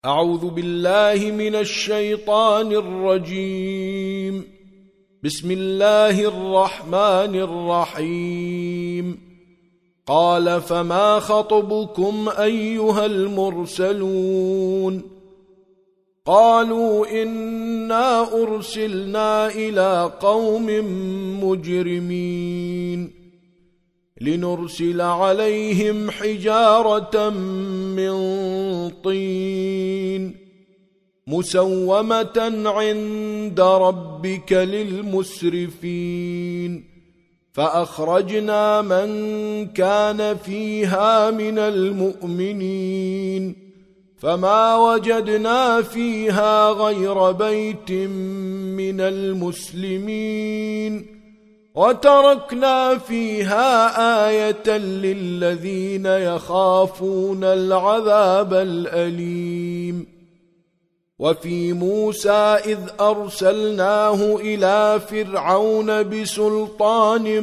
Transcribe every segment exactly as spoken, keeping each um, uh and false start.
أعوذ بالله من الشيطان الرجيم. بسم الله الرحمن الرحيم. قال فما خطبكم أيها المرسلون؟ قالوا إنا أرسلنا إلى قوم مجرمين لنرسل عليهم حجارة من طين مسومة عند ربك للمسرفين فأخرجنا من كان فيها من المؤمنين فما وجدنا فيها غير بيت من المسلمين وتركنا فيها آية للذين يخافون العذاب الأليم. وفي موسى إذ أرسلناه إلى فرعون بسلطان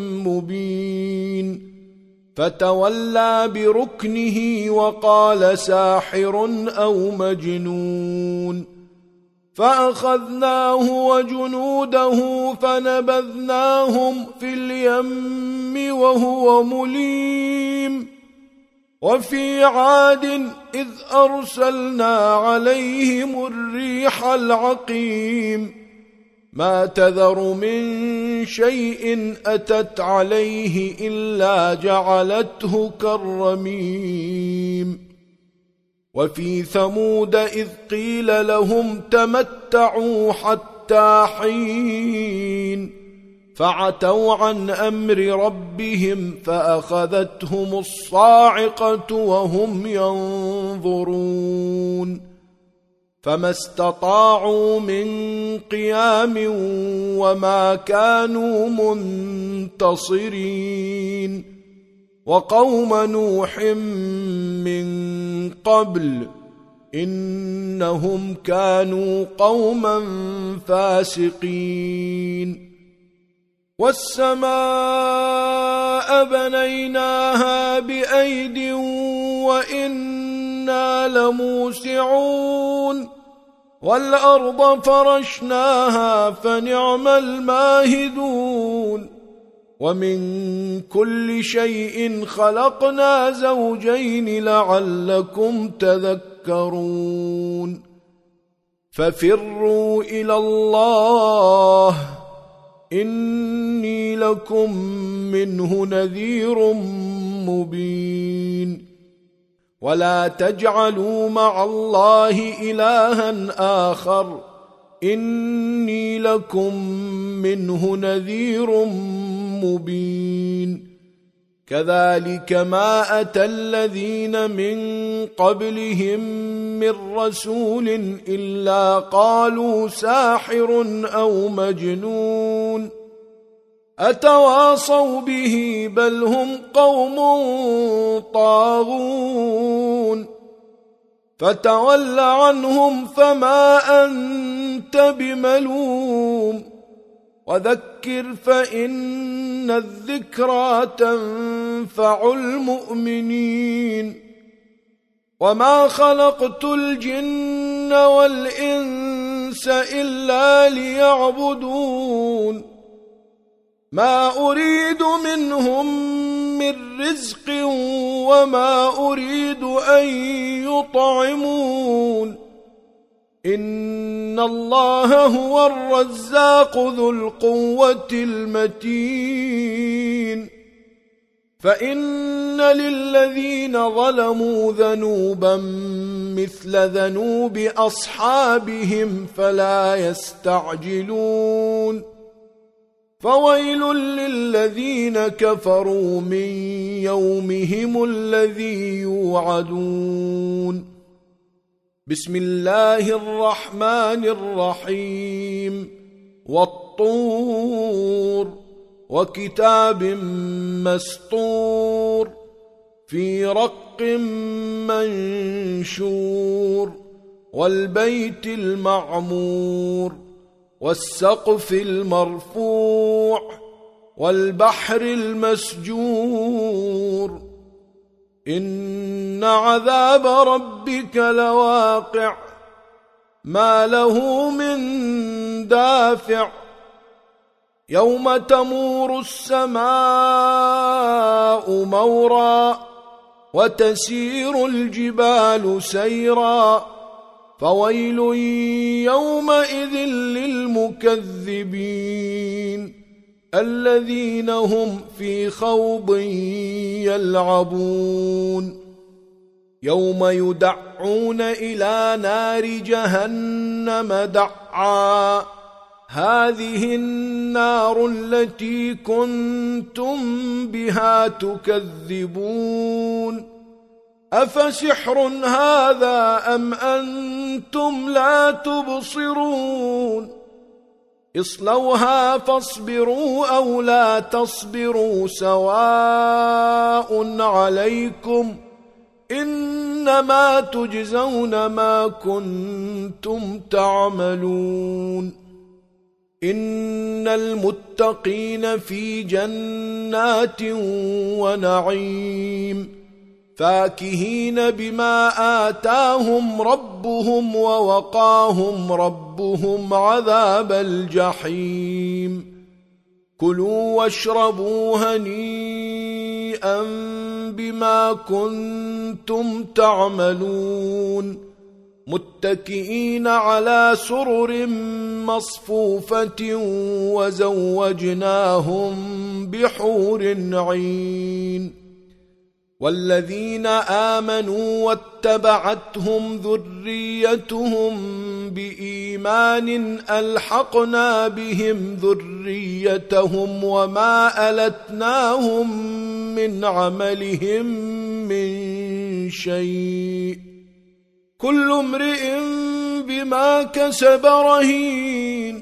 مبين فتولى بركنه وقال ساحر أو مجنون فأخذناه وجنوده فنبذناهم في اليم وهو مليم. وفي عاد إذ أرسلنا عليهم الريح العقيم ما تذر من شيء أتت عليه إلا جعلته كالرميم. وفي ثمود إذ قيل لهم تمتعوا حتى حين فعتوا عن أمر ربهم فأخذتهم الصاعقة وهم ينظرون فما استطاعوا من قيام وما كانوا منتصرين. وقوم نوح من قبل إنهم كانوا قوما فاسقين. والسماء بنيناها بأيد وإنا لموسعون والأرض فرشناها فنعم الماهدون. ومن كل شيء خلقنا زوجين لعلكم تذكرون. ففروا إلى الله إني لكم منه نذير مبين. ولا تجعلوا مع الله إلها آخر إني لكم منه نذير مبين. كذلك ما أتى الذين من قبلهم من رسول إلا قالوا ساحر أو مجنون أتواصوا به بل هم قوم طاغون. فتول عنهم فما أنت بملوم وذكر فإن الذكرى تنفع المؤمنين. وما خلقت الجن والإنس إلا ليعبدون ما أريد منهم من رزق وما أريد أن يطعمون إن الله هو الرزاق ذو القوة المتين. فإن للذين ظلموا ذنوبا مثل ذنوب أصحابهم فلا يستعجلون. فويل للذين كفروا من يومهم الذي يوعدون. بسم الله الرحمن الرحيم. والطور وكتاب مسطور في رق منشور والبيت المعمور والسقف المرفوع والبحر المسجور إن عذاب ربك لواقع ما له من دافع يوم تمور السماء مورا وتسير الجبال سيرا فويل يومئذ للمكذبين الذين هم في خوض يلعبون يوم يدعون إلى نار جهنم دعا هذه النار التي كنتم بها تكذبون أفسحر هذا أم أنتم لا تبصرون اصلوها فاصبروا أو لا تصبروا سواء عليكم إنما تجزون ما كنتم تعملون إن المتقين في جنات ونعيم فاكهين بما آتاهم ربهم ووقاهم ربهم عذاب الجحيم كلوا واشربوا هنيئا بما كنتم تعملون متكئين على سرر مصفوفة وزوجناهم بحور عين والذين آمنوا واتبعتهم ذريتهم بإيمان ألحقنا بهم ذريتهم وما ألتناهم من عملهم من شيء كل امرئ بما كسب رهين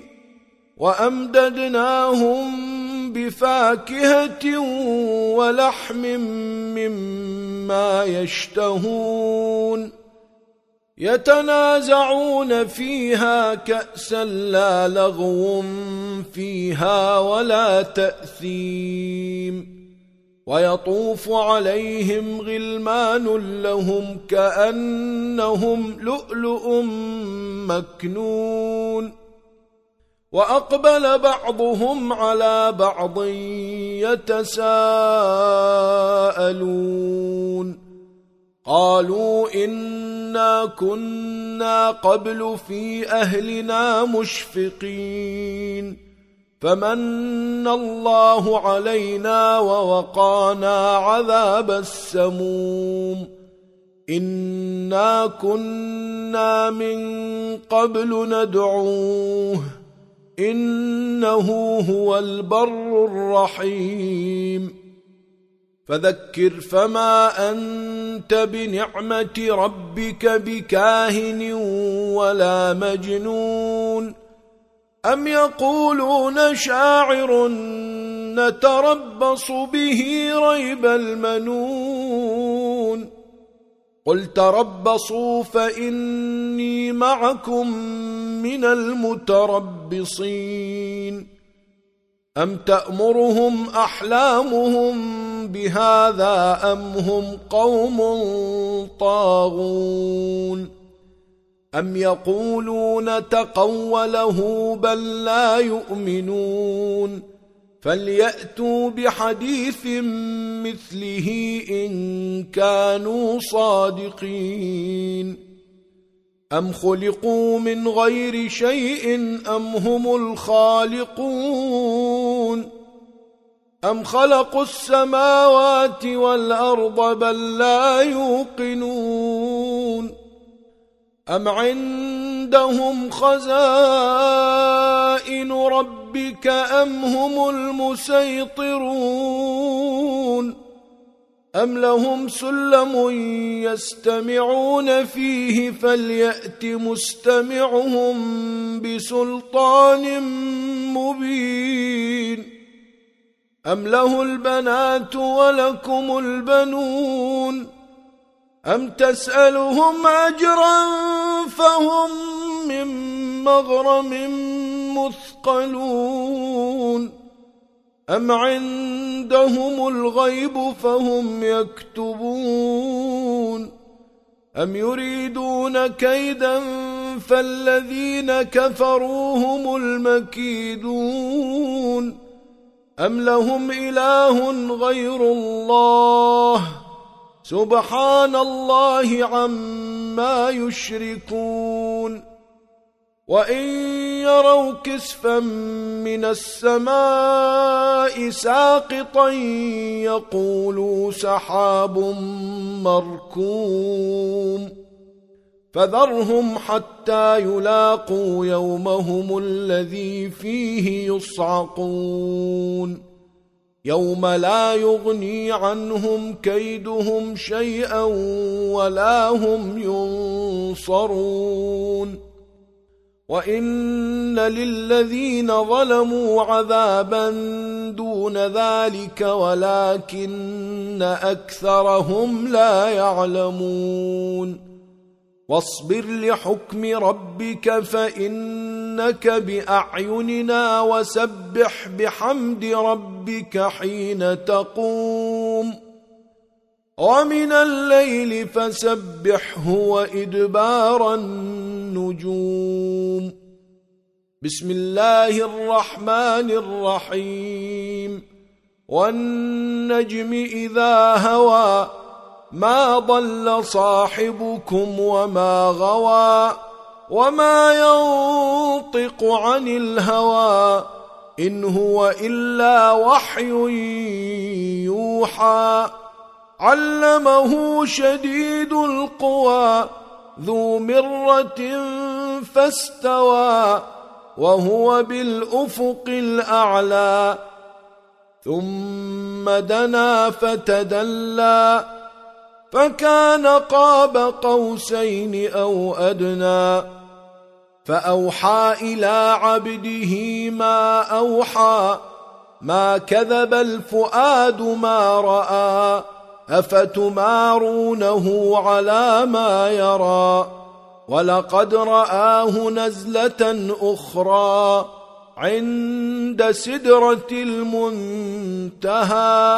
وأمددناهم بفاكهة ولحم مما يشتهون يتنازعون فيها كأسا لا لغو فيها ولا تأثيم ويطوف عليهم غلمان لهم كأنهم لؤلؤ مكنون وأقبل بعضهم على بعض يتساءلون قالوا إنا كنا قبل في أهلنا مشفقين فمن الله علينا ووقانا عذاب السموم إنا كنا من قبل ندعوه إنه هو البر الرحيم فذكر فما أنت بنعمة ربك بكاهن ولا مجنون أم يقولون شاعر نتربص به ريب المنون قل تربصوا فإني معكم من المتربصين أم تأمرهم أحلامهم بهذا أم هم قوم طاغون أم يقولون تقوله بل لا يؤمنون فليأتوا بحديث مثله إن كانوا صادقين أم خلقوا من غير شيء أم هم الخالقون أم خلقوا السماوات والأرض بل لا يوقنون أم عندهم خزائن ربك أم هم المسيطرون أم لهم سلم يستمعون فيه فليأت مستمعهم بسلطان مبين أم له البنات ولكم البنون أم تسألهم أجرا فهم من مغرم مثقلون أم عندهم الغيب فهم يكتبون أم يريدون كيدا فالذين كفروا هم المكيدون أم لهم إله غير الله سبحان الله عما يشركون وإن يروا كسفا من السماء ساقطا يقولوا سحاب مركوم فذرهم حتى يلاقوا يومهم الذي فيه يصعقون يوم لا يغني عنهم كيدهم شيئا ولا هم ينصرون وإن للذين ظلموا عذابا دون ذلك ولكن أكثرهم لا يعلمون واصبر لحكم ربك فإنك بأعيننا وسبح بحمد ربك حين تقوم ومن الليل فسبحه وإدبار النجوم بسم الله الرحمن الرحيم والنجم إذا هوى ما ضل صاحبكم وما غوى وما ينطق عن الهوى إن هو إلا وحي يوحى علمه شديد القوى ذو مرة فاستوى وهو بالأفق الأعلى ثم دنا فتدلى فكان قاب قوسين أو أدنى فأوحى إلى عبده ما أوحى ما كذب الفؤاد ما رأى أفتمارونه على ما يرى ولقد رآه نزلة أخرى عند سدرة المنتهى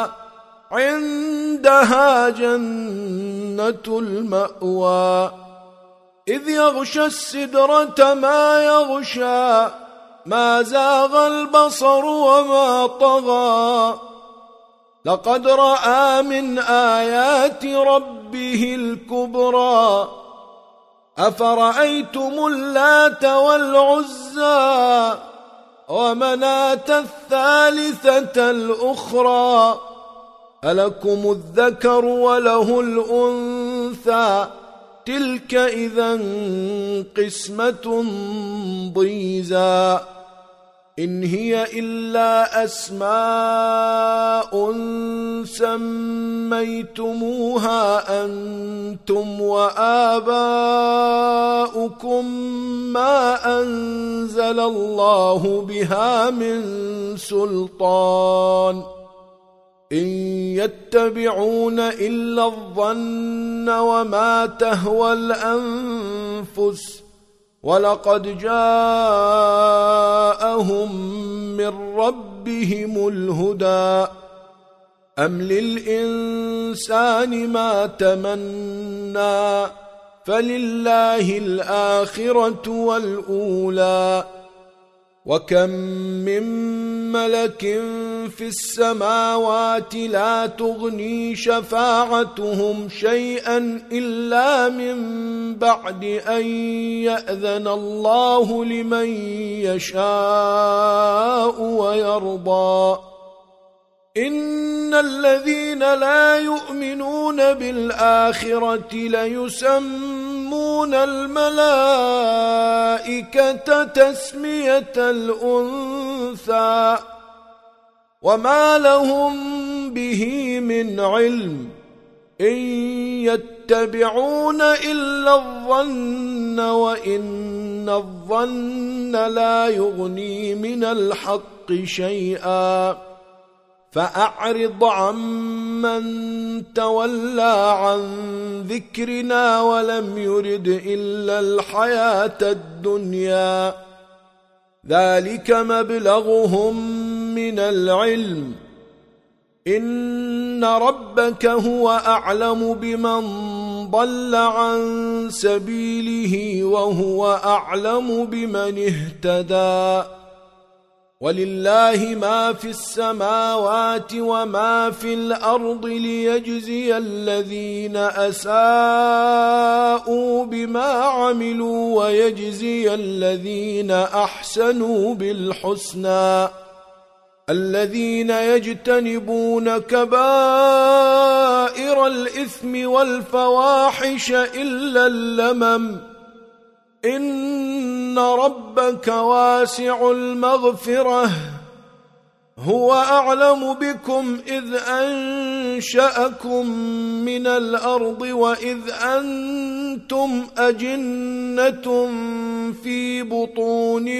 عندها جنة المأوى إذ يغشى السدرة ما يغشى ما زاغ البصر وما طغى لقد رأى من آيات ربه الكبرى أفرأيتم اللات والعزى ومناة الثالثة الأخرى ألكم الذكر وله الأنثى تلك إذا قسمة ضيزى إن هي إلا أسماء سميتموها أنتم وآباؤكم ما أنزل الله بها من سلطان إن يتبعون إلا الظن وما تهوى الأنفس ولقد جاءهم من ربهم الهدى أم للإنسان ما تمنى فلله الآخرة والأولى وكم من ملك في السماوات لا تغني شفاعتهم شيئا إلا من بعد أن يأذن الله لمن يشاء ويرضى إن الذين لا يؤمنون بالآخرة ليسمون الملائكة تسمية الأنثى وما لهم به من علم إن يتبعون إلا الظن وإن الظن لا يغني من الحق شيئا فأعرض عمن تولى عن ذكرنا ولم يرد إلا الحياة الدنيا ذلك مبلغهم من العلم إن ربك هو أعلم بمن ضل عن سبيله وهو أعلم بمن اهتدى ولله ما في السماوات وما في الأرض ليجزي الذين أساءوا بما عملوا ويجزي الذين أحسنوا بالحسنى الذين يجتنبون كبائر الإثم والفواحش إلا اللمم إن ربك واسع المغفرة هو أعلم بكم إذ أنشأكم من الأرض وإذ أنتم أجنة في بطون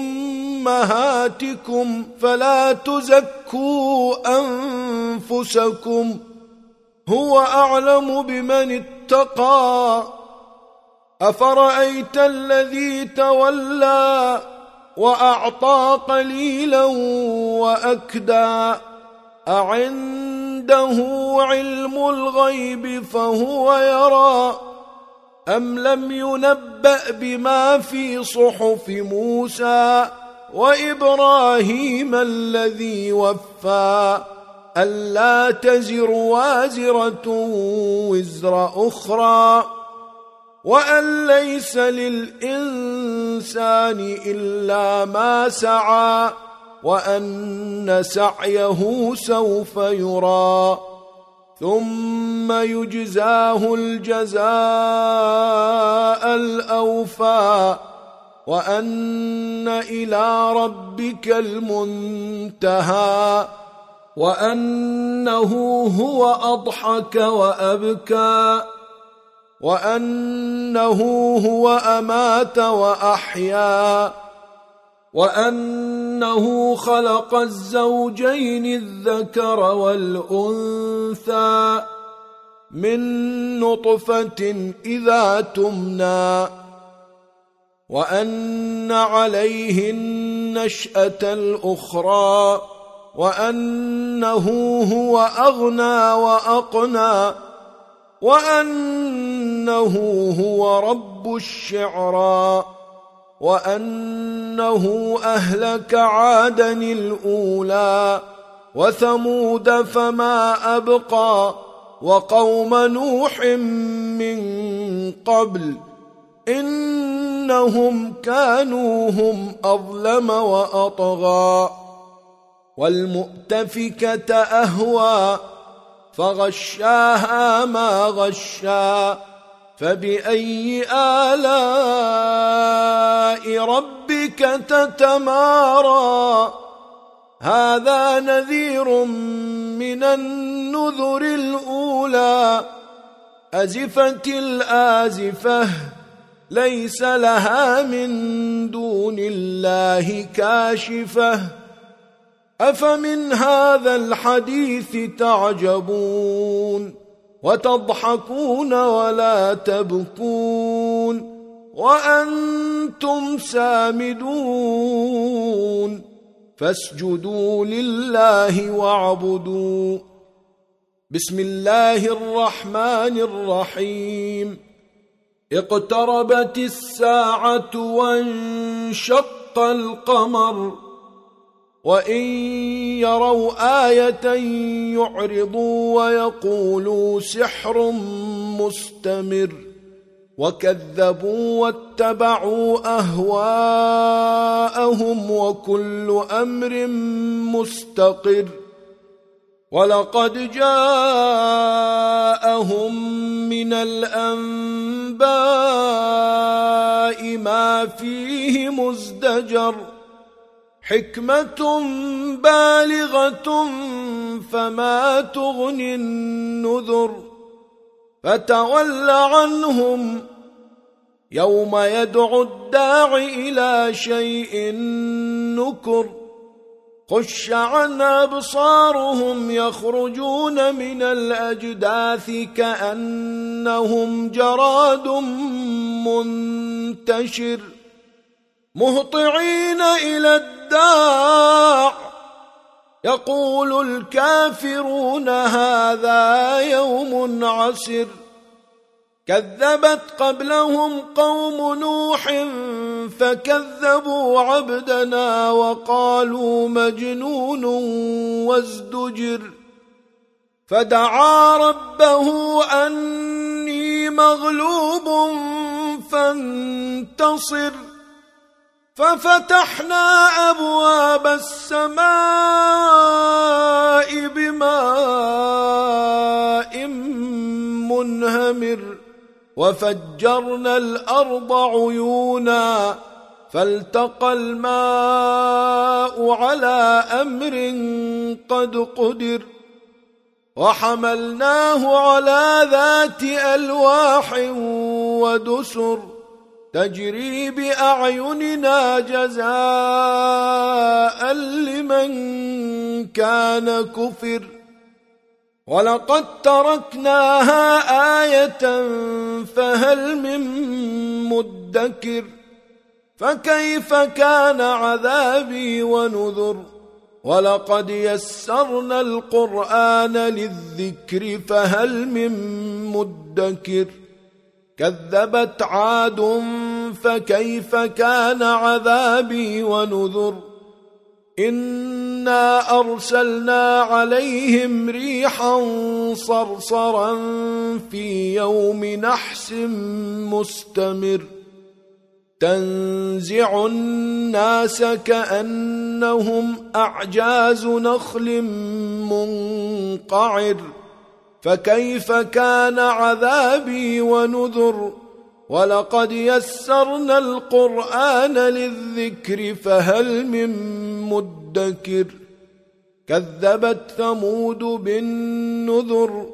أمهاتكم فلا تزكوا أنفسكم هو أعلم بمن اتقى أفرأيت الذي تولى وأعطى قليلا وأكدى أعنده علم الغيب فهو يرى أم لم ينبأ بما في صحف موسى وإبراهيم الذي وفى ألا تزر وازرة وزر أخرى وأن ليس للإنسان إلا ما سعى وأن سعيه سوف يرى ثم يجزاه الجزاء الأوفى وأن إلى ربك المنتهى وأنه هو أضحك وأبكى وأنه هو أمات وأحيا وأنه خلق الزوجين الذكر والأنثى من نطفة إذا تمنى وأن عليه النشأة الأخرى وأنه هو أغنى وأقنى وأنه هو رب الشعرى وأنه أهلك عادا الأولى وثمود فما أبقى وقوم نوح من قبل إنهم كانوا هم أظلم وأطغى والمؤتفكة أهوى فغشاها ما غشا فبأي آلاء ربك تتمارى هذا نذير من النذر الأولى أزفت الآزفة ليس لها من دون الله كاشفة أفمن هذا الحديث تعجبون وتضحكون ولا تبكون وأنتم سامدون فاسجدوا لله واعبدوا بسم الله الرحمن الرحيم اقتربت الساعة وانشق القمر وإن يروا آية يعرضوا ويقولوا سحر مستمر وكذبوا واتبعوا أهواءهم وكل أمر مستقر ولقد جاءهم من الأنباء ما فيه مزدجر حكمة بالغة فما تغني النذر فتول عنهم يوم يدعو الداع إلى شيء نكر خش عن أبصارهم يخرجون من الأجداث كأنهم جراد منتشر مهطعين إلى الداع يقول الكافرون هذا يوم عسر كذبت قبلهم قوم نوح فكذبوا عبدنا وقالوا مجنون وازدجر فدعا ربه أني مغلوب فانتصر ففتحنا أبواب السماء بماء منهمر وفجرنا الأرض عيونا فالتقى الماء على أمر قد قدر وحملناه على ذات ألواح ودسر تجري بأعيننا جزاء لمن كان كفر ولقد تركناها آية فهل من مدكر فكيف كان عذابي ونذر ولقد يسرنا القرآن للذكر فهل من مدكر كذبت عاد فكيف كان عذابي ونذر إنا أرسلنا عليهم ريحا صرصرا في يوم نحس مستمر تنزع الناس كأنهم أعجاز نخل منقعر فكيف كان عذابي ونذر ولقد يسرنا القرآن للذكر فهل من مدكر كذبت ثمود بالنذر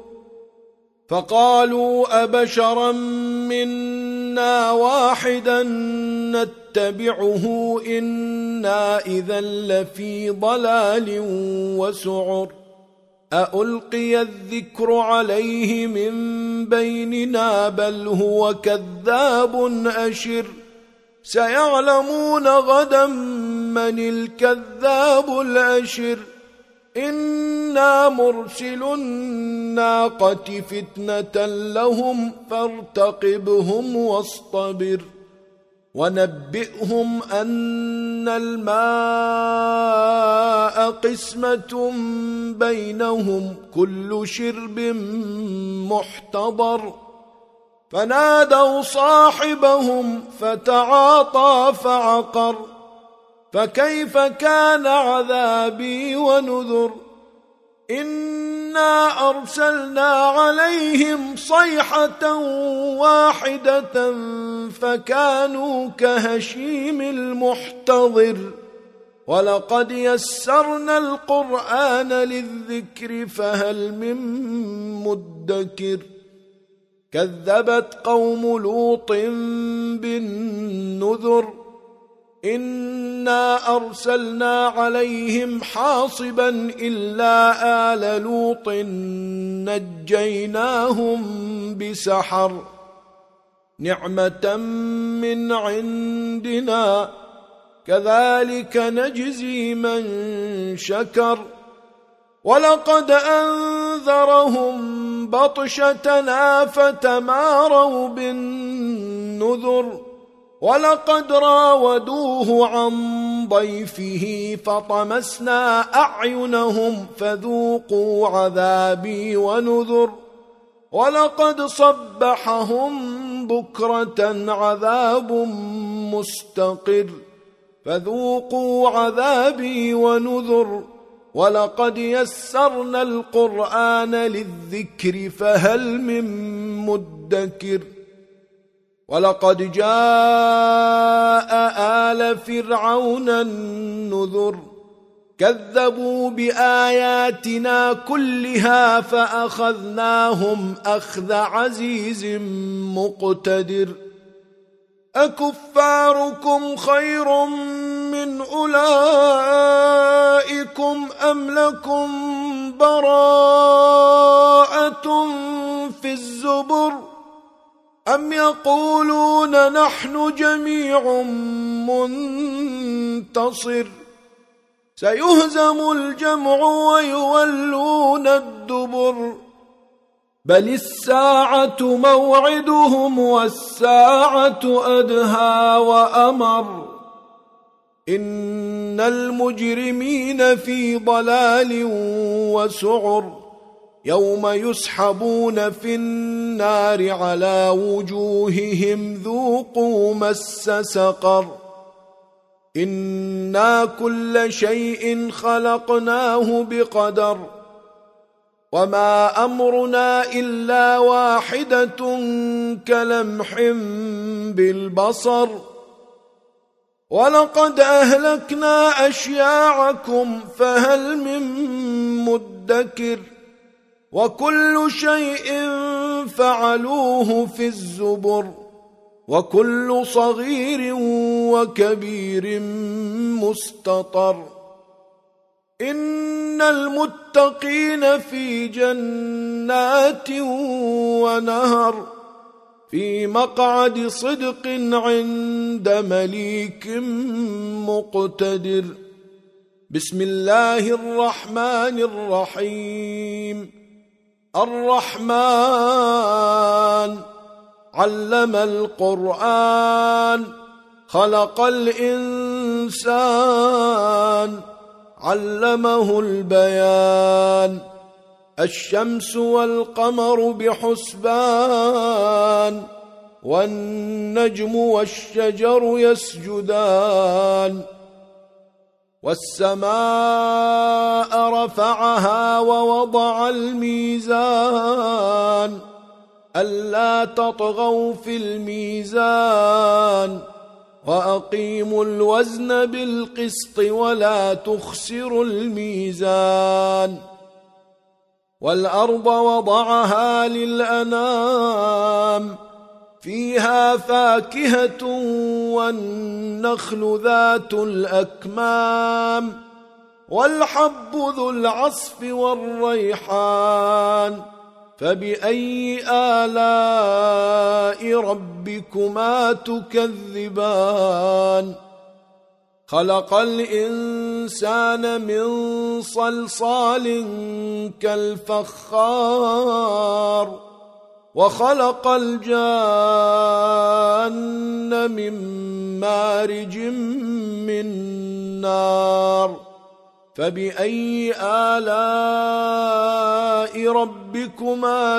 فقالوا أبشرا منا واحدا نتبعه إنا إذا لفي ضلال وسعر أألقي الذكر عليه من بيننا بل هو كذاب أشر سيعلمون غدا من الكذاب الأشر إنا مرسل الناقة فتنة لهم فارتقبهم واصطبر ونبئهم أن الماء قسمة بينهم كل شرب محتضر فنادوا صاحبهم فتعاطى فعقر فكيف كان عذابي ونذر إنا أرسلنا عليهم صيحة واحدة فكانوا كهشيم المحتضر ولقد يسرنا القرآن للذكر فهل من مدكر كذبت قوم لوط بالنذر إنا أرسلنا عليهم حاصبا إلا آل لوط نجيناهم بسحر نعمة من عندنا كذلك نجزي من شكر ولقد أنذرهم بطشتنا فتماروا بالنذر ولقد راودوه عن ضيفه فطمسنا أعينهم فذوقوا عذابي ونذر ولقد صبحهم بكرة عذاب مستقر فذوقوا عذابي ونذر ولقد يسرنا القرآن للذكر فهل من مدكر ولقد جاء آل فرعون النذر كذبوا بآياتنا كلها فأخذناهم أخذ عزيز مقتدر أكفاركم خير من أولئكم أم لكم براءة في الزبر أم يقولون نحن جميع منتصر سيهزم الجمع ويولون الدبر بل الساعة موعدهم والساعة أدهى وأمر إن المجرمين في ضلال وسعر يوم يسحبون في النار على وجوههم ذوقوا مس سقر إنا كل شيء خلقناه بقدر وما أمرنا إلا واحدة كلمح بالبصر ولقد أهلكنا أشياعكم فهل من مدكر وكل شيء فعلوه في الزبر وكل صغير وكبير مستطر إن المتقين في جنات ونهر في مقعد صدق عند مليك مقتدر بسم الله الرحمن الرحيم الرحمن علم القرآن خلق الإنسان علمه البيان الشمس والقمر بحسبان والنجم والشجر يسجدان والسماء رفعها ووضع الميزان ألا تطغوا في الميزان وأقيموا الوزن بالقسط ولا تخسروا الميزان والأرض وضعها للأنام فيها فاكهة والنخل ذات الأكمام والحب ذو العصف والريحان فبأي آلاء ربكما تكذبان خلق الإنسان من صلصال كالفخار وخلق الجان من مارج من نار فبأي آلاء ربكما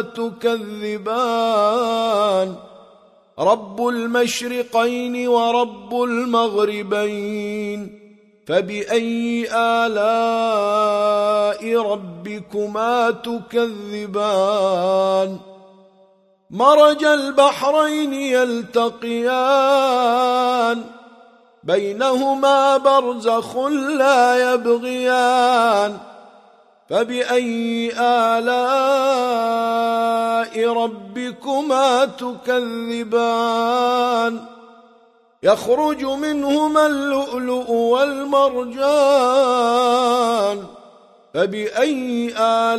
تكذبان رب المشرقين ورب المغربين فبأي آلاء ربكما تكذبان مرج البحرين يلتقيان بينهما برزخ لا يبغيان فبأي آلاء ربكما تكذبان يخرج منهما اللؤلؤ والمرجان فبأي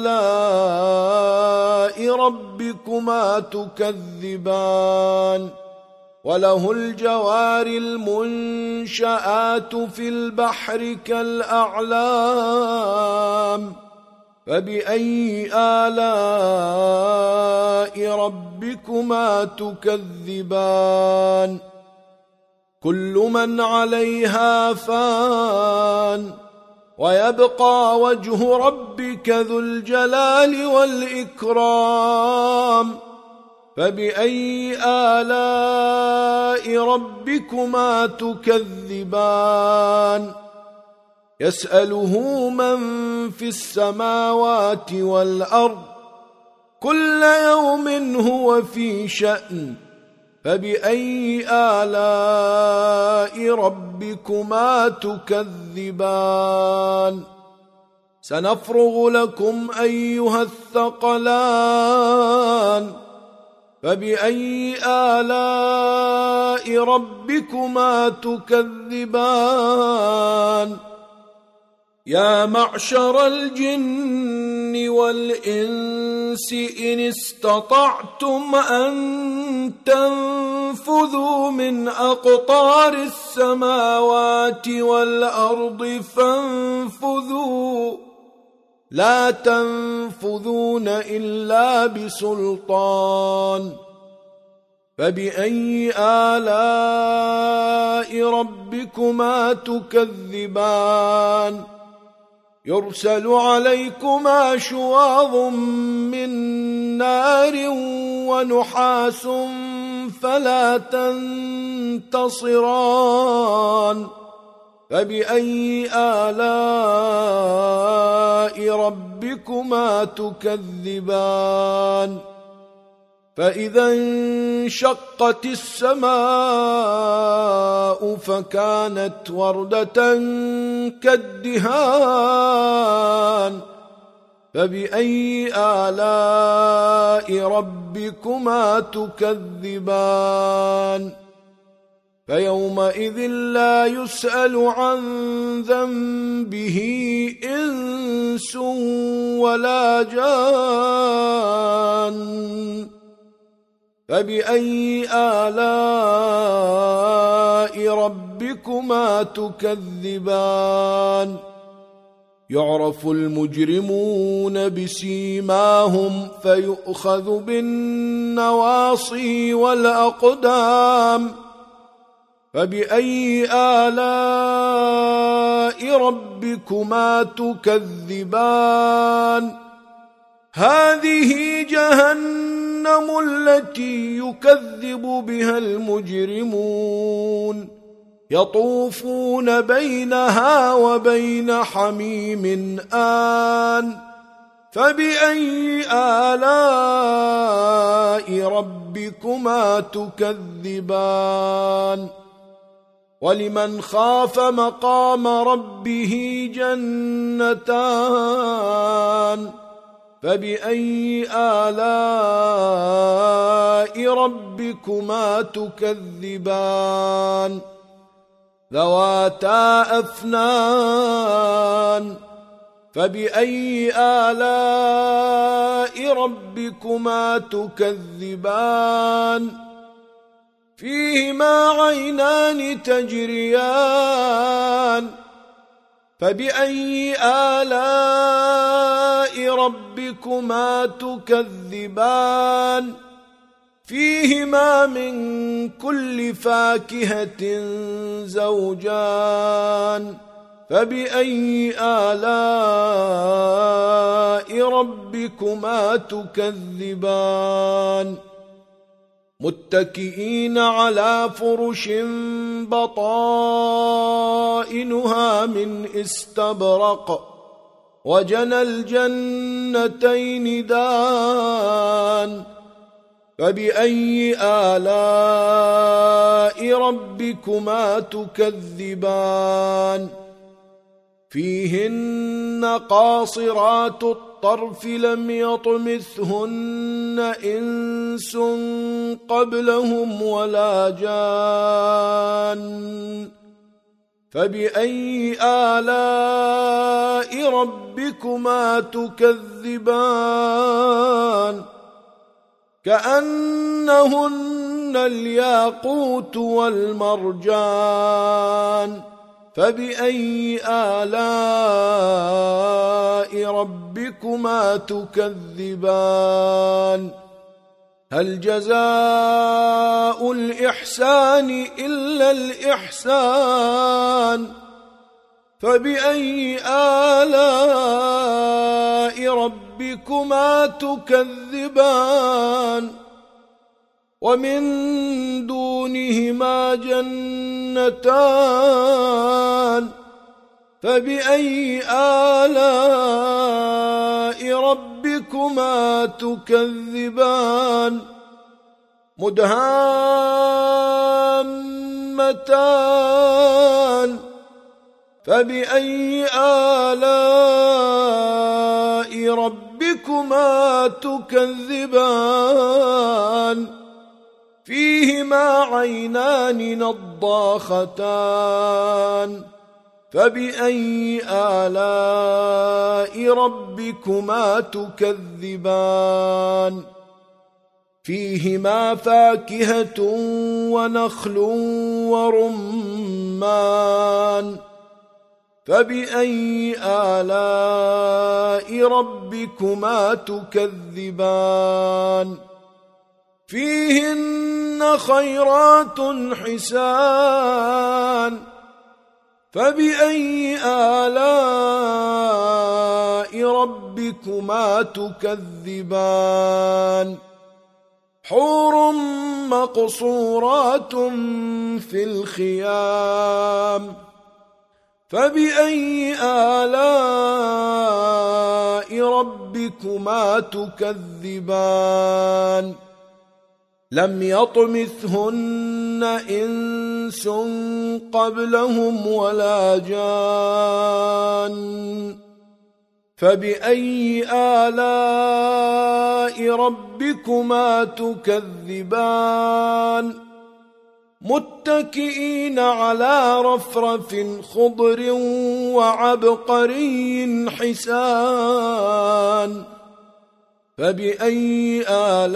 آلاء ربكما تكذبان وله الجوار المنشآت في البحر كالأعلام فبأي آلاء ربكما تكذبان كل من عليها فان ويبقى وجه ربك ذو الجلال والإكرام فبأي آلاء ربكما تكذبان يسأله من في السماوات والأرض كل يوم هو في شأن فبأي آلاء ربكما تكذبان سنفرغ لكم أيها الثقلان فبأي آلاء ربكما تكذبان يا معشر الجن والإنس إن استطعتم أن تنفذوا من أقطار السماوات والأرض فانفذوا لا تنفذون إلا بسلطان فبأي آلاء ربكما تكذبان يرسل عليكما شواظ من نار ونحاس فلا تنتصران فبأي آلاء ربكما تكذبان فإذا انشقت السماء فكانت وردة كالدهان فبأي آلاء ربكما تكذبان فيومئذ لا يسأل عن ذنبه إنس ولا جان فبأي آلاء ربكما تكذبان يعرف المجرمون بسيماهم فيؤخذ بالنواصي والأقدام فبأي آلاء ربكما تكذبان هذه جهنم التي يكذب بها المجرمون يطوفون بينها وبين حميم آن فبأي آلاء ربكما تكذبان ولمن خاف مقام ربه جنتان فبأي آلاء ربكما تكذبان ذواتا أفنان فبأي آلاء ربكما تكذبان فيهما عينان تجريان فبأي آلاء ربكما تكذبان فيهما من كل فاكهة زوجان فبأي آلاء ربكما تكذبان متكئين على فرش بطائنها من استبرق وجنى الجنتين دان فبأي آلاء ربكما تكذبان فيهن قاصرات الطرف لم يطمثهن إنس قبلهم ولا جان فبأي آلاء ربكما تكذبان كأنهن الياقوت والمرجان فبأي آلاء ربكما تكذبان هل جزاء الإحسان إلا الإحسان فبأي آلاء ربكما تكذبان ومن دونهما جنتان فبأي آلاء ربكما تكذبان مدهامتان فبأي آلاء ربكما تكذبان فيهما عينان نضاختان فبأي آلاء ربكما تكذبان فيهما فاكهة ونخل ورمان فبأي آلاء ربكما تكذبان فيهن خيرات حسان فبأي آلاء ربكما تكذبان حور مقصورات في الخيام فبأي آلاء ربكما تكذبان لم يطمثهن إنس قبلهم ولا جان فبأي آلاء ربكما تكذبان متكئين على رفرف خضر وعبقري حسان فبأي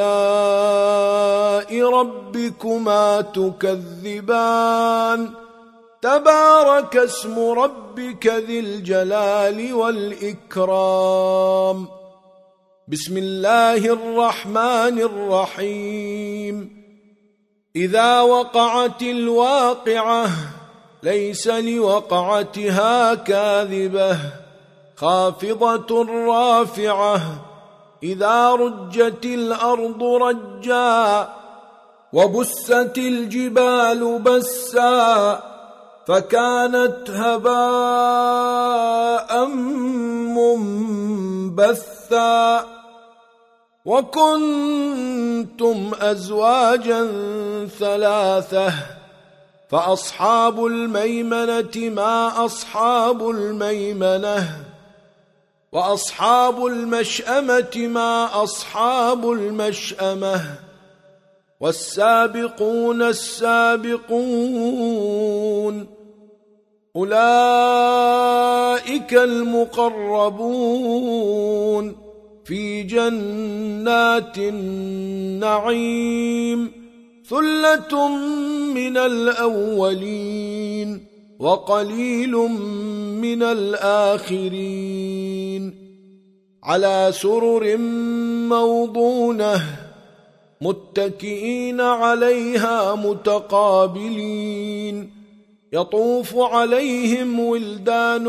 آلاء ربكما تكذبان تبارك اسم ربك ذي الجلال والإكرام بسم الله الرحمن الرحيم إذا وقعت الواقعة ليس لوقعتها كاذبة خافضة رافعة إذا رجت الأرض رجا وبست الجبال بسا فكانت هباء منبثا وكنتم أزواجا ثلاثة فأصحاب الميمنة ما أصحاب الميمنة وأصحاب المشأمة ما أصحاب المشأمة والسابقون السابقون أولئك المقربون في جنات النعيم ثلة من الأولين وقليل من الآخرين على سرر موضونة متكئين عليها متقابلين يطوف عليهم ولدان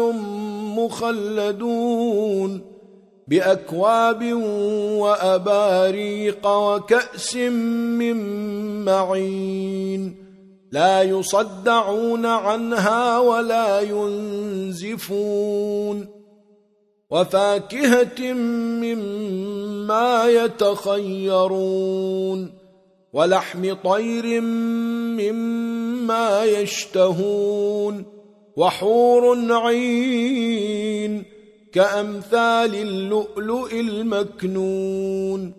مخلدون بأكواب وأباريق وكأس من معين لا يصدعون عنها ولا ينزفون وفاكهة مما يتخيرون ولحم طير مما يشتهون وحور عين كأمثال اللؤلؤ المكنون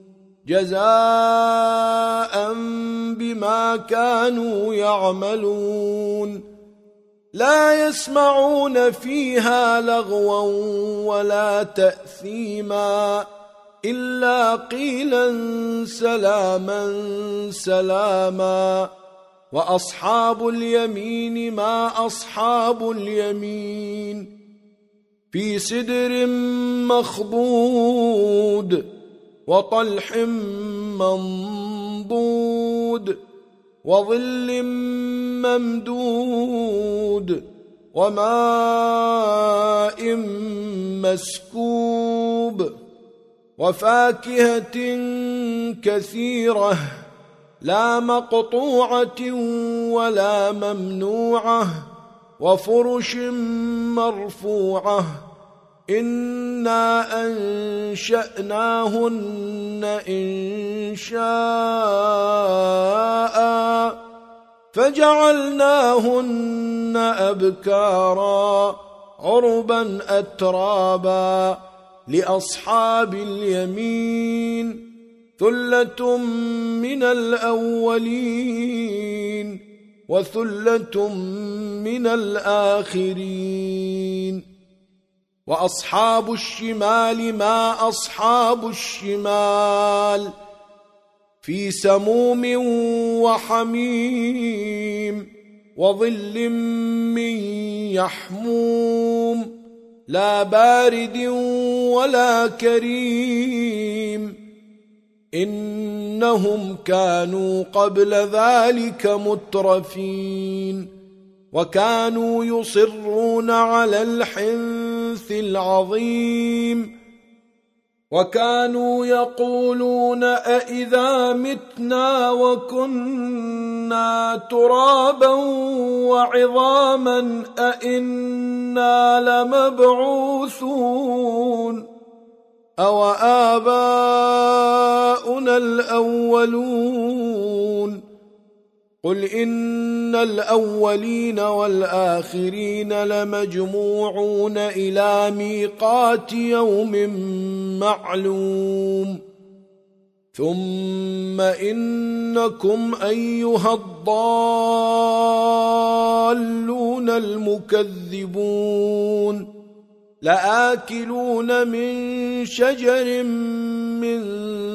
جزاء بما كانوا يعملون لا يسمعون فيها لغوا ولا تأثيما إلا قيلا سلاما سلاما وأصحاب اليمين ما أصحاب اليمين في سدر مخضود وطلح منضود وظل ممدود وماء مسكوب وفاكهة كثيرة لا مقطوعة ولا ممنوعة وفرش مرفوعة إنا أنشأناهن إنشاء فجعلناهن أبكارا عربا أترابا لأصحاب اليمين ثلة من الأولين وثلة من الآخرين. وأصحاب الشمال ما أصحاب الشمال في سموم وحميم وظل من يحموم لا بارد ولا كريم إنهم كانوا قبل ذلك مترفين وكانوا يصرون على الحنث العظيم وكانوا يقولون أإذا متنا وكنا ترابا وعظاما أإنا لمبعوثون أو آباؤنا الأولون قل إن الأولين والآخرين لمجموعون إلى ميقات يوم معلوم ثم إنكم أيها الضالون المكذبون لآكلون من شجر من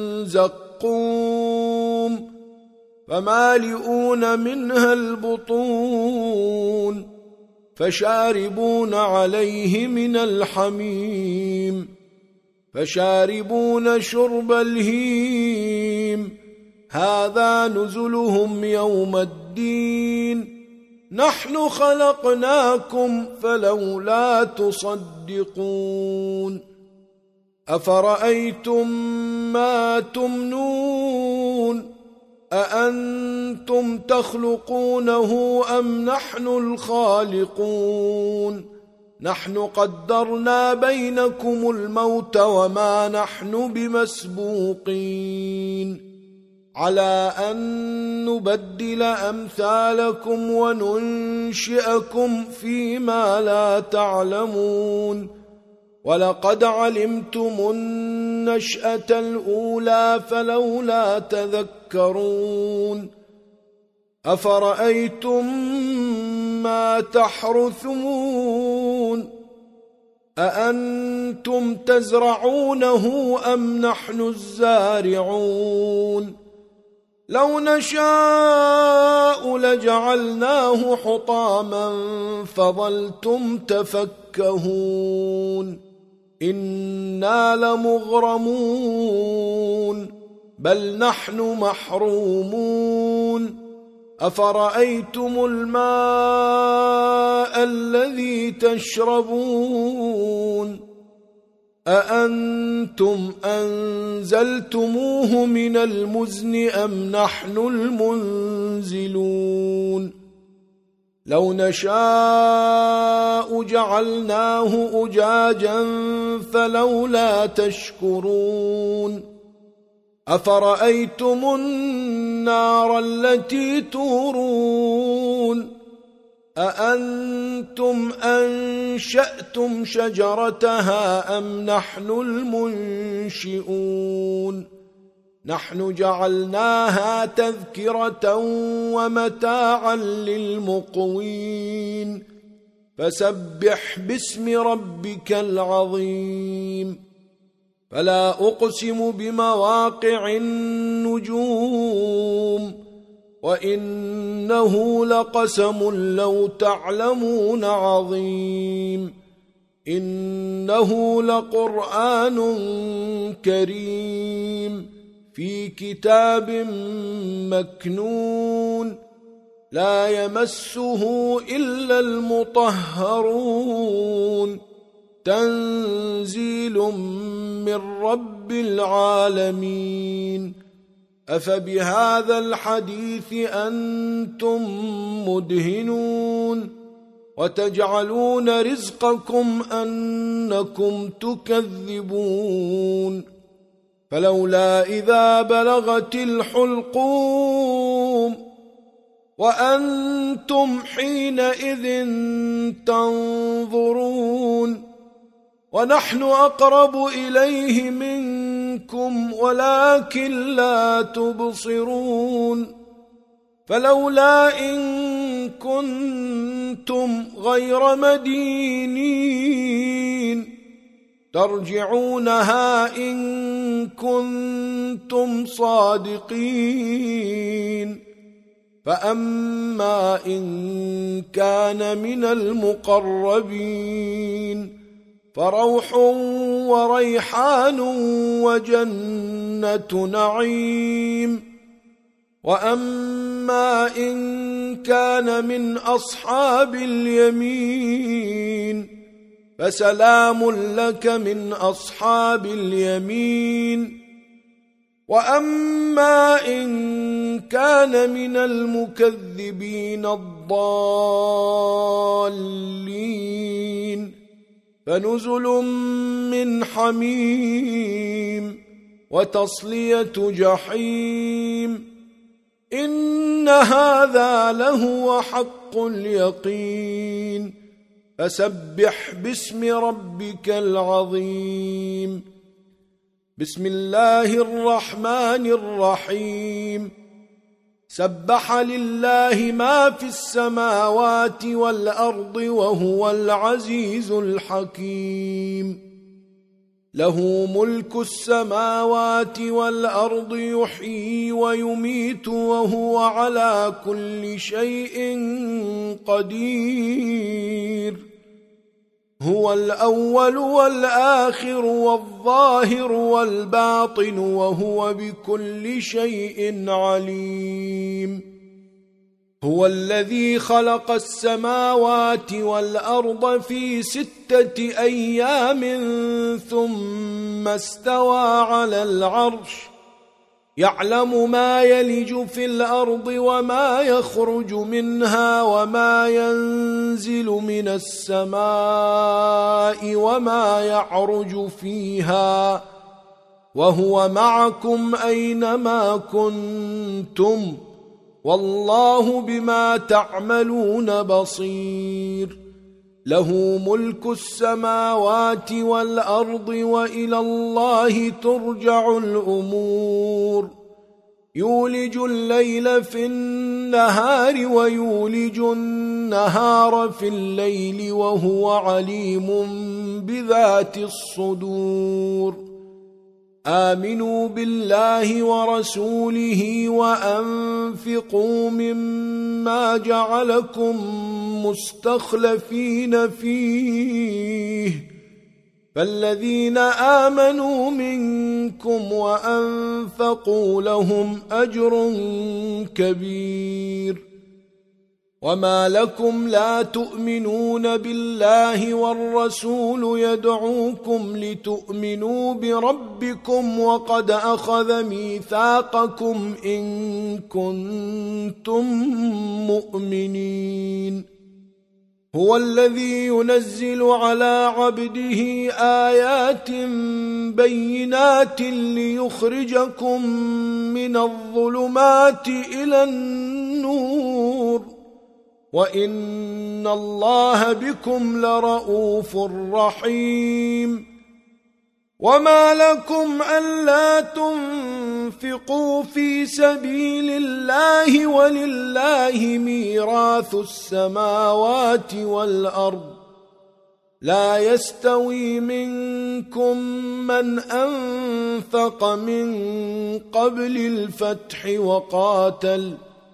زقوم فمالئون منها البطون فشاربون عليه من الحميم فشاربون شرب الهيم هذا نزلهم يوم الدين نحن خلقناكم فلولا تصدقون أفرأيتم ما تمنون أأنتم تخلقونه أم نحن الخالقون نحن قدرنا بينكم الموت وما نحن بمسبوقين على أن نبدل أمثالكم وننشئكم فيما لا تعلمون ولقد علمتم النشأة الأولى فلولا تذكرون أفرأيتم ما تحرثون أأنتم تزرعونه أم نحن الزارعون لو نشاء لجعلناه حطاما فظلتم تفكهون إنا لمغرمون بل نحن محرومون أفرأيتم الماء الذي تشربون أأنتم أنزلتموه من المزن أم نحن المنزلون لو نشاء جعلناه أجاجا فلولا تشكرون أفرأيتم النار التي تورون أأنتم أنشأتم شجرتها أم نحن المنشئون نحن جعلناها تذكرة ومتاعا للمقوين فسبح باسم ربك العظيم فلا أقسم بمواقع النجوم وإنه لقسم لو تعلمون عظيم إنه لقرآن كريم في كتاب مكنون لا يمسه إلا المطهرون تنزيل من رب العالمين أفبهذا الحديث أنتم مدهنون وتجعلون رزقكم أنكم تكذبون فلولا إذا بلغت الحلقوم وأنتم حينئذ تنظرون ونحن أقرب إليه منكم ولكن لا تبصرون فلولا إن كنتم غير مدينين ترجعونها إن كنتم صادقين فأما إن كان من المقربين فروح وريحان وجنة نعيم وأما إن كان من أصحاب اليمين فسلام لك من أصحاب اليمين وأما إن كان من المكذبين الضالين فنزل من حميم وتصلية جحيم إن هذا لهو حق اليقين فسبح باسم ربك العظيم بسم الله الرحمن الرحيم سبح لله ما في السماوات والأرض وهو العزيز الحكيم له ملك السماوات والأرض يحيي ويميت وهو على كل شيء قدير هو الأول والآخر والظاهر والباطن وهو بكل شيء عليم هو الذي خلق السماوات والأرض في ستة أيام ثم استوى على العرش يعلم ما يلج في الأرض وما يخرج منها وما ينزل من السماء وما يعرج فيها وهو معكم أينما كنتم والله بما تعملون بصير له ملك السماوات والأرض وإلى الله ترجع الأمور يولج الليل في النهار ويولج النهار في الليل وهو عليم بذات الصدور آمنوا بالله ورسوله وأنفقوا مما جعلكم مستخلفين فيه فالذين آمنوا منكم وأنفقوا لهم أجر كبير وما لكم لا تؤمنون بالله والرسول يدعوكم لتؤمنوا بربكم وقد أخذ ميثاقكم إن كنتم مؤمنين هو الذي ينزل على عبده آيات بينات ليخرجكم من الظلمات إلى النور وإن الله بكم لرؤوف رحيم وما لكم ألا تنفقوا في سبيل الله ولله ميراث السماوات والأرض لا يستوي منكم من أنفق من قبل الفتح وقاتل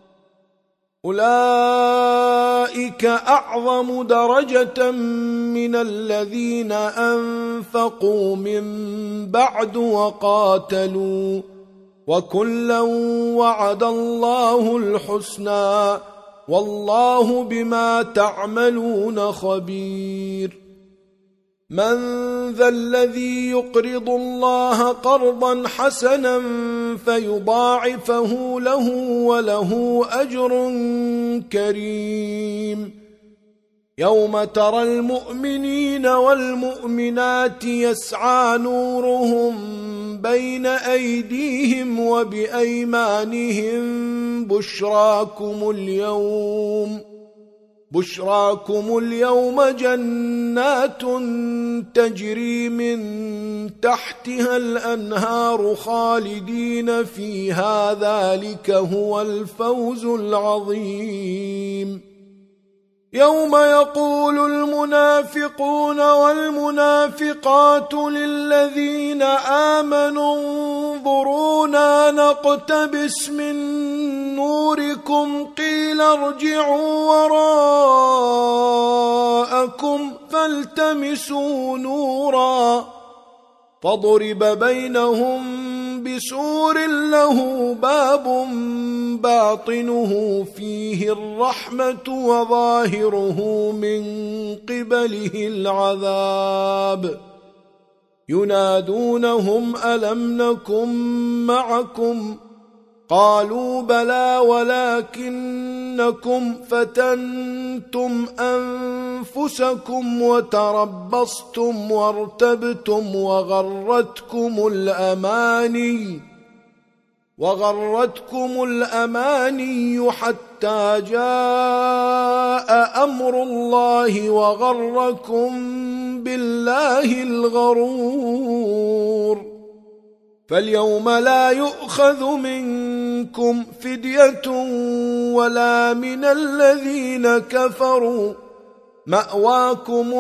أولئك أعظم درجة من الذين أنفقوا من بعد وقاتلوا وكلا وعد الله الحسنى والله بما تعملون خبير من ذا الذي يقرض الله قرضا حسنا فيضاعفه له وله أجر كريم يوم ترى المؤمنين والمؤمنات يسعى نورهم بين أيديهم وبأيمانهم بشراكم اليوم بشراكم اليوم جنات تجري من تحتها الأنهار خالدين فيها ذلك هو الفوز العظيم يوم يقول المنافقون والمنافقات للذين آمنوا انظرونا نقتبس من نوركم قيل ارجعوا وراءكم فالتمسوا نورا فضرب بينهم بسور له باب باطنه فيه الرحمة وظاهره من قبله العذاب ينادونهم ألم نكن معكم قالوا بلى ولكنكم فتنتم أنفسكم وتربصتم وارتبتم وغرتكم الأماني وغرتكم الأماني حتى جاء أمر الله وغركم بالله الغرور فاليوم لا يؤخذ منكم فدية ولا من الذين كفروا مأواكم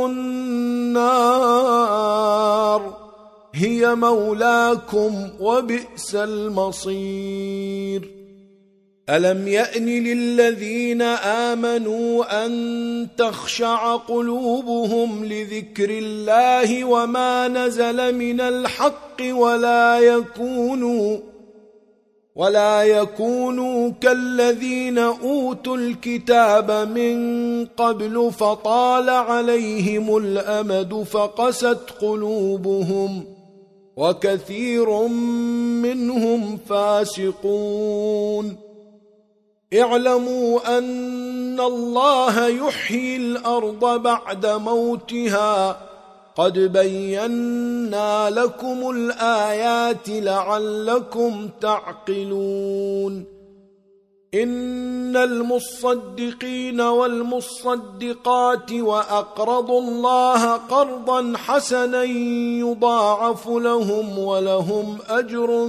النار هي مولاكم وبئس المصير ألم يأن للذين آمنوا أن تخشع قلوبهم لذكر الله وما نزل من الحق ولا يكونوا ولا يكونوا كالذين أوتوا الكتاب من قبل فطال عليهم الأمد فقست قلوبهم وكثير منهم فاسقون اعلموا أن الله يحيي الأرض بعد موتها قد بينا لكم الآيات لعلكم تعقلون إن المصدقين والمصدقات وأقرضوا الله قرضا حسنا يضاعف لهم ولهم أجر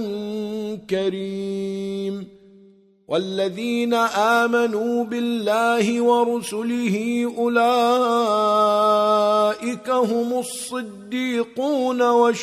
كريم والذين آمنوا بالله ورسله أولئك هم الصديقون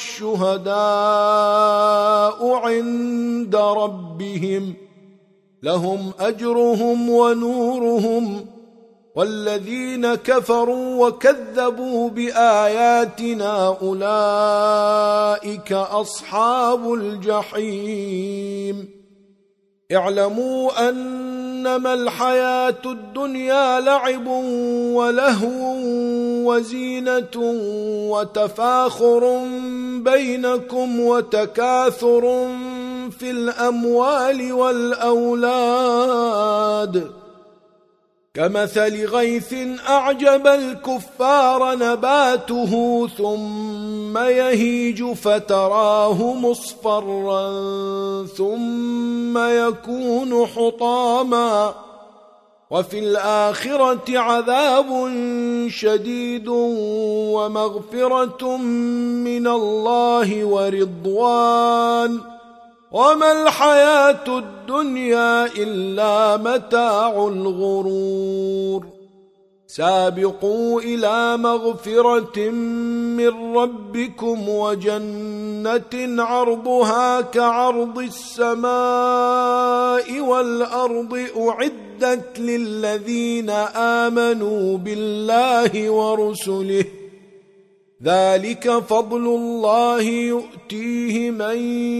والشهداء عند ربهم لهم أجرهم ونورهم والذين كفروا وكذبوا بآياتنا أولئك أصحاب الجحيم اعلموا أنما الحياة الدنيا لعب ولهو وزينة وتفاخر بينكم وتكاثر في الأموال والأولاد كمثل غيث أعجب الكفار نباته ثم يهيج فتراه مصفرا ثم يكون حطاما وفي الآخرة عذاب شديد ومغفرة من الله ورضوان وما الحياة الدنيا إلا متاع الغرور سابقوا إلى مغفرة من ربكم وجنة عرضها كعرض السماء والأرض أعدت للذين آمنوا بالله ورسله ذلك فضل الله يؤتيه من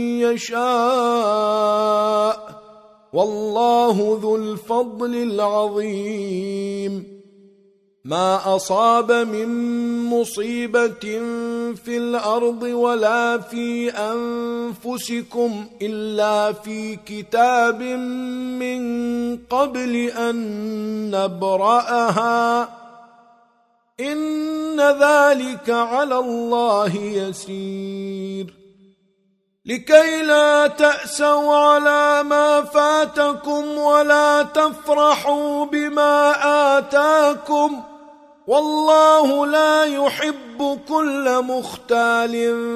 يشاء والله ذو الفضل العظيم ما أصاب من مصيبة في الأرض ولا في أنفسكم إلا في كتاب من قبل أن نبرأها إن ذلك على الله يسير لكي لا تأسوا على ما فاتكم ولا تفرحوا بما آتاكم والله لا يحب كل مختال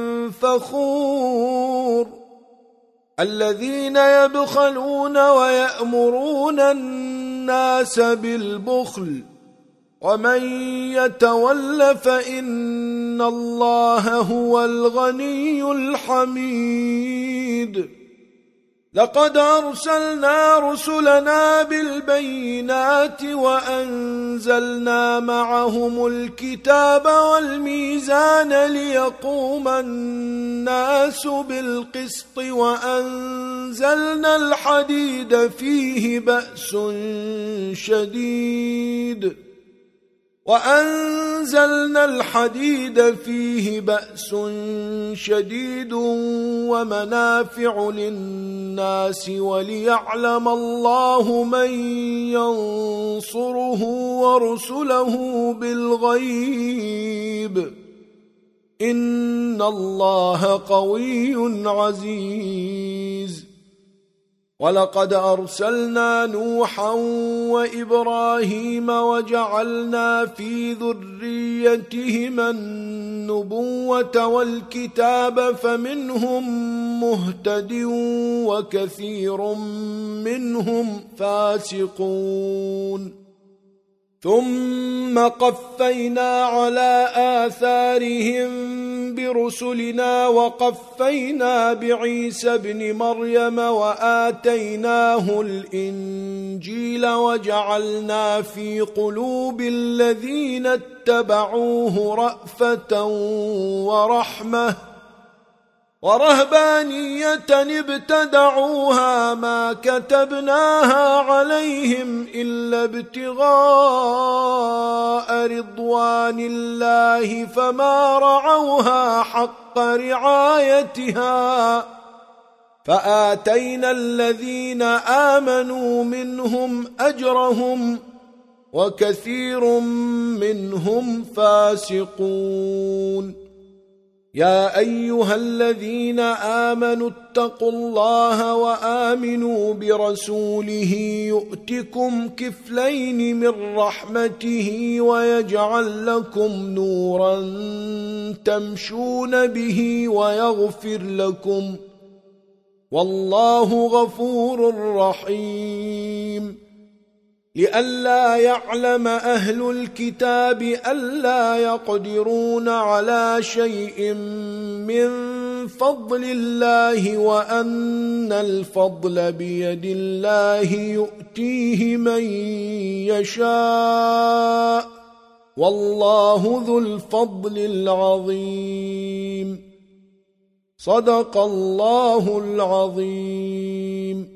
فخور الذين يبخلون ويأمرون الناس بالبخل ومن يتول فإن الله هو الغني الحميد لقد أرسلنا رسلنا بالبينات وأنزلنا معهم الكتاب والميزان ليقوم الناس بالقسط وأنزلنا الحديد فيه بأس شديد وأنزلنا الحديد فيه بأس شديد ومنافع للناس وليعلم الله من ينصره ورسله بالغيب إن الله قوي عزيز ولقد أرسلنا نوحا وإبراهيم وجعلنا في ذريتهما النبوة والكتاب فمنهم مهتد وكثير منهم فاسقون ثم قفينا على آثارهم برسلنا وقفينا بعيسى ابن مريم وآتيناه الإنجيل وجعلنا في قلوب الذين اتبعوه رأفة ورحمة ورهبانية ابتدعوها ما كتبناها عليهم إلا ابتغاء رضوان الله فما رعوها حق رعايتها فآتينا الذين آمنوا منهم أجرهم وكثير منهم فاسقون يا أيها الذين آمنوا اتقوا الله وآمنوا برسوله يؤتكم كفلين من رحمته ويجعل لكم نورا تمشون به ويغفر لكم والله غفور رحيم لئلا يعلم أهل الكتاب ألا يقدرون على شيء من فضل الله وأن الفضل بيد الله يؤتيه من يشاء والله ذو الفضل العظيم صدق الله العظيم.